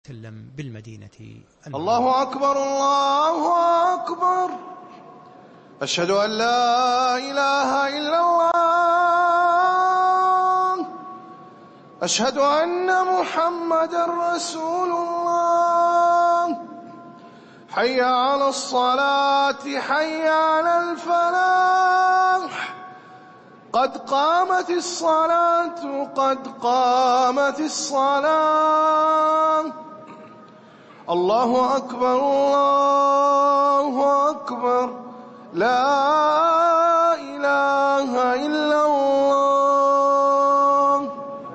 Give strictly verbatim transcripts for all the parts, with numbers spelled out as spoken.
وسلم بالمدينة المنورة. الله أكبر الله أكبر، أشهد أن لا إله إلا الله، أشهد أن محمدا رسول الله. حي على الصلاة حي على الفلاح، قد قامت الصلاة قد قامت الصلاة. الله أكبر الله أكبر، لا إله إلا الله.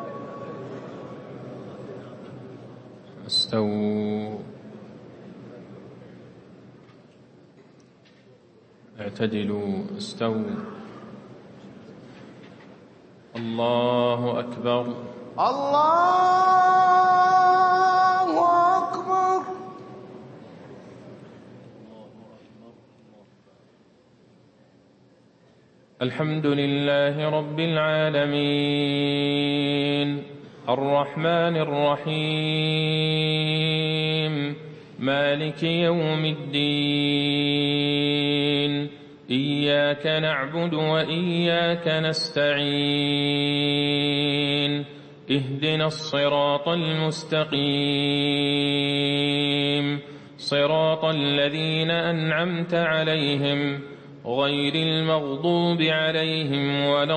استووا، اعتدلوا، استووا. الله أكبر الله أكبر. الحمد لله رب العالمين، الرحمن الرحيم، مالك يوم الدين. إياك نعبد وإياك نستعين، اهدنا الصراط المستقيم، صراط الذين أنعمت عليهم غير المغضوب عليهم ولا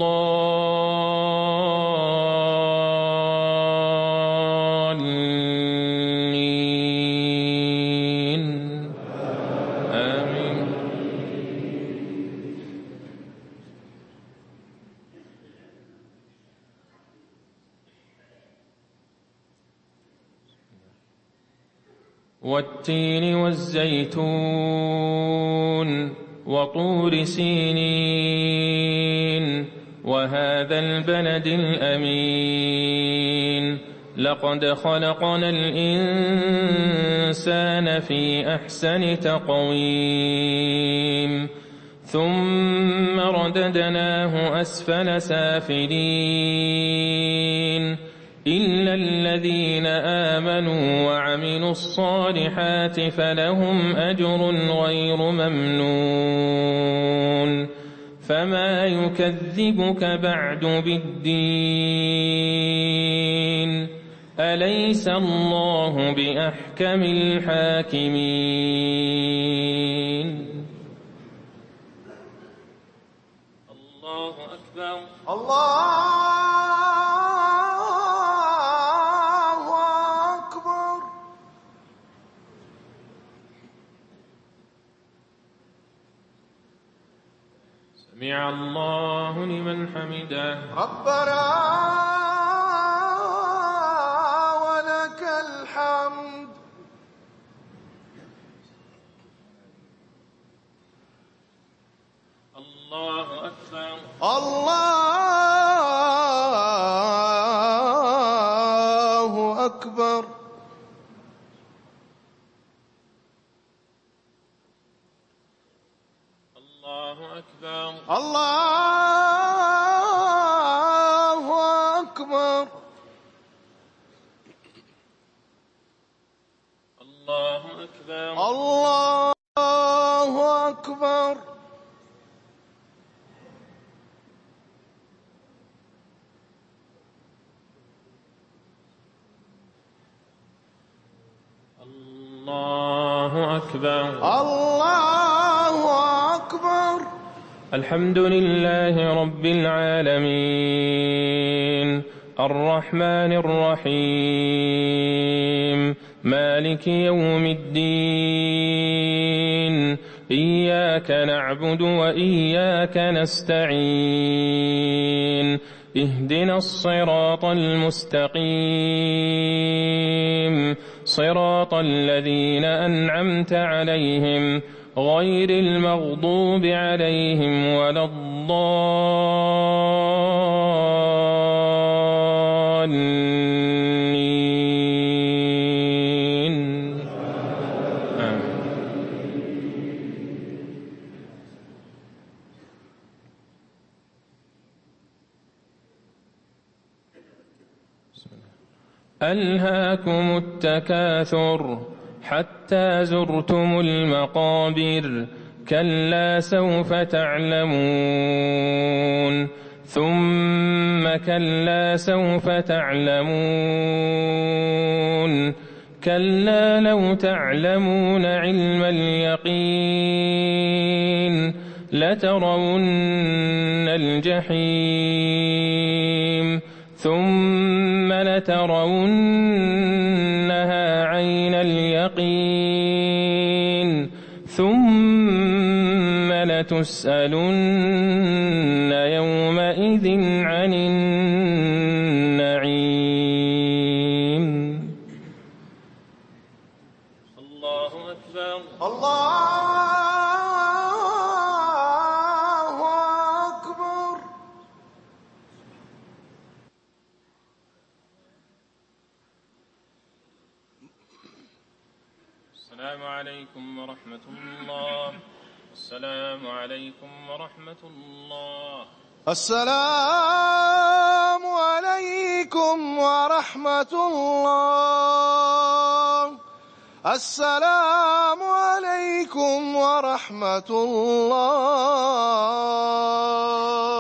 الضالين. آمين. والتين والزيتون وطور سينين وهذا البلد الأمين. لقد خلقنا الإنسان في أحسن تقويم، ثم رددناه أسفل سافلين، إلا الذين آمنوا وعملوا الصالحات فلهم أجر غير ممنون. فما يكذبك بعد بالدين، أليس الله بأحكم الحاكمين. الله أكبر الله سمع الله لمن حمده. ربنا ولك الحمد. الله أكبر الله أكبر. الله أكبر الله أكبر. الله أكبر الله أكبر. الله أكبر الله أكبر. الحمد لله رب العالمين، الرحمن الرحيم، مالك يوم الدين. إياك نعبد وإياك نستعين، اهدنا الصراط المستقيم، صراط الذين أنعمت عليهم غير المغضوب عليهم ولا الضالين. آمين. ألهاكم التكاثر حتى زرتم المقابر كلا سوف تعلمون ثم كلا سوف تعلمون كلا لو تعلمون علم اليقين لترون الجحيم ثم لترونها عين اليقين ثم لتسألن يومئذ عن النعيم. الله أكبر. الله أكبر. السلام عليكم ورحمة الله. السلام عليكم ورحمة الله. السلام عليكم ورحمة الله. السلام عليكم ورحمة الله.